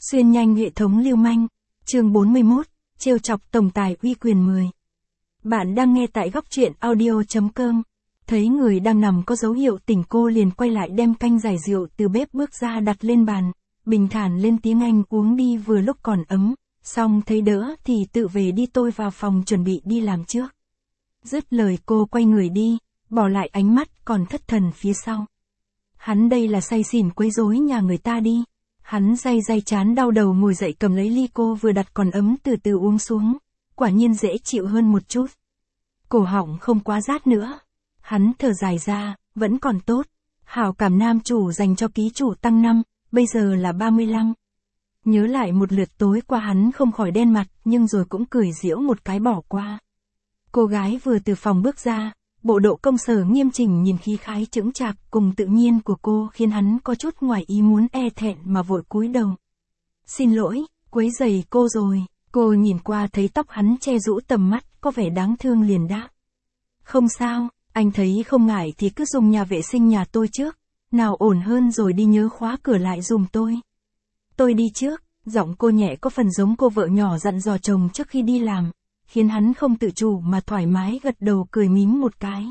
Xuyên nhanh hệ thống lưu manh. Chương 41, trêu chọc tổng tài uy quyền 10. Bạn đang nghe tại góc truyện audio.com. Thấy người đang nằm có dấu hiệu tỉnh, cô liền quay lại đem canh giải rượu từ bếp bước ra đặt lên bàn, bình thản lên tiếng Anh uống đi vừa lúc còn ấm, xong thấy đỡ thì tự về đi, tôi vào phòng chuẩn bị đi làm trước. Dứt lời cô quay người đi, bỏ lại ánh mắt còn thất thần phía sau. Hắn đây là say xỉn quấy rối nhà người ta đi. Hắn day chán đau đầu ngồi dậy cầm lấy ly cô vừa đặt còn ấm từ từ uống xuống, quả nhiên dễ chịu hơn một chút. Cổ họng không quá rát nữa. Hắn thở dài ra, vẫn còn tốt. Hảo cảm nam chủ dành cho ký chủ tăng 5, bây giờ là 35. Nhớ lại một lượt tối qua hắn không khỏi đen mặt nhưng rồi cũng cười giễu một cái bỏ qua. Cô gái vừa từ phòng bước ra, bộ độ công sở nghiêm chỉnh nhìn khí khái chững chạc cùng tự nhiên của cô khiến hắn có chút ngoài ý muốn e thẹn mà vội cúi đầu. Xin lỗi, quấy rầy cô rồi. Cô nhìn qua thấy tóc hắn che rũ tầm mắt có vẻ đáng thương liền đáp. Không sao, anh thấy không ngại thì cứ dùng nhà vệ sinh nhà tôi trước, nào ổn hơn rồi đi nhớ khóa cửa lại giùm tôi. Tôi đi trước, giọng cô nhẹ có phần giống cô vợ nhỏ dặn dò chồng trước khi đi làm, khiến hắn không tự chủ mà thoải mái gật đầu cười mím một cái.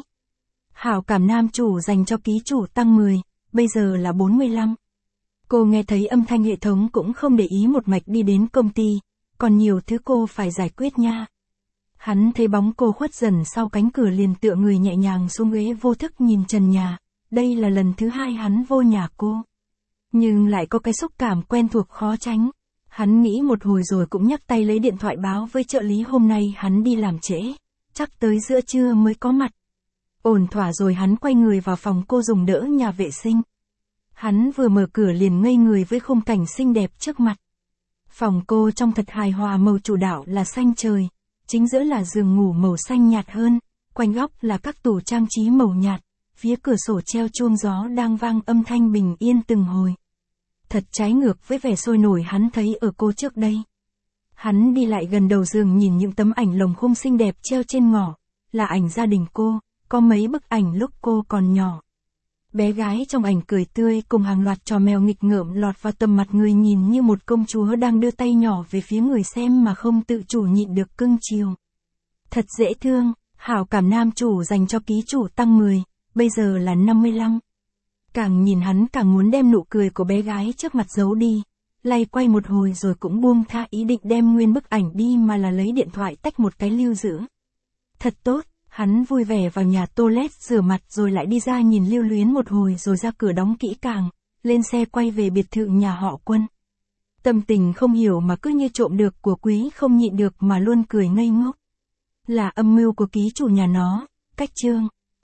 Hảo cảm nam chủ dành cho ký chủ tăng 10, bây giờ là 45. Cô nghe thấy âm thanh hệ thống cũng không để ý một mạch đi đến công ty, còn nhiều thứ cô phải giải quyết nha. Hắn thấy bóng cô khuất dần sau cánh cửa liền tựa người nhẹ nhàng xuống ghế vô thức nhìn trần nhà, đây là lần thứ 2 hắn vô nhà cô. Nhưng lại có cái xúc cảm quen thuộc khó tránh. Hắn nghĩ một hồi rồi cũng nhấc tay lấy điện thoại báo với trợ lý hôm nay hắn đi làm trễ, chắc tới giữa trưa mới có mặt. Ổn thỏa rồi hắn quay người vào phòng cô dùng đỡ nhà vệ sinh. Hắn vừa mở cửa liền ngây người với khung cảnh xinh đẹp trước mặt. Phòng cô trông thật hài hòa, màu chủ đạo là xanh trời, chính giữa là giường ngủ màu xanh nhạt hơn, quanh góc là các tủ trang trí màu nhạt, phía cửa sổ treo chuông gió đang vang âm thanh bình yên từng hồi. Thật trái ngược với vẻ sôi nổi hắn thấy ở cô trước đây. Hắn đi lại gần đầu giường nhìn những tấm ảnh lồng khung xinh đẹp treo trên ngõ, là ảnh gia đình cô, có mấy bức ảnh lúc cô còn nhỏ. Bé gái trong ảnh cười tươi cùng hàng loạt trò mèo nghịch ngợm lọt vào tầm mặt người nhìn như một công chúa đang đưa tay nhỏ về phía người xem mà không tự chủ nhịn được cưng chiều. Thật dễ thương, hảo cảm nam chủ dành cho ký chủ tăng 10, bây giờ là 55. Càng nhìn hắn càng muốn đem nụ cười của bé gái trước mặt giấu đi, lay quay một hồi rồi cũng buông tha ý định đem nguyên bức ảnh đi mà là lấy điện thoại tách một cái lưu giữ. Thật tốt, hắn vui vẻ vào nhà toilet rửa mặt rồi lại đi ra nhìn lưu luyến một hồi rồi ra cửa đóng kỹ càng, lên xe quay về biệt thự nhà họ Quân. Tâm tình không hiểu mà cứ như trộm được của quý không nhịn được mà luôn cười ngây ngốc. Là âm mưu của ký chủ nhà nó, cách chương.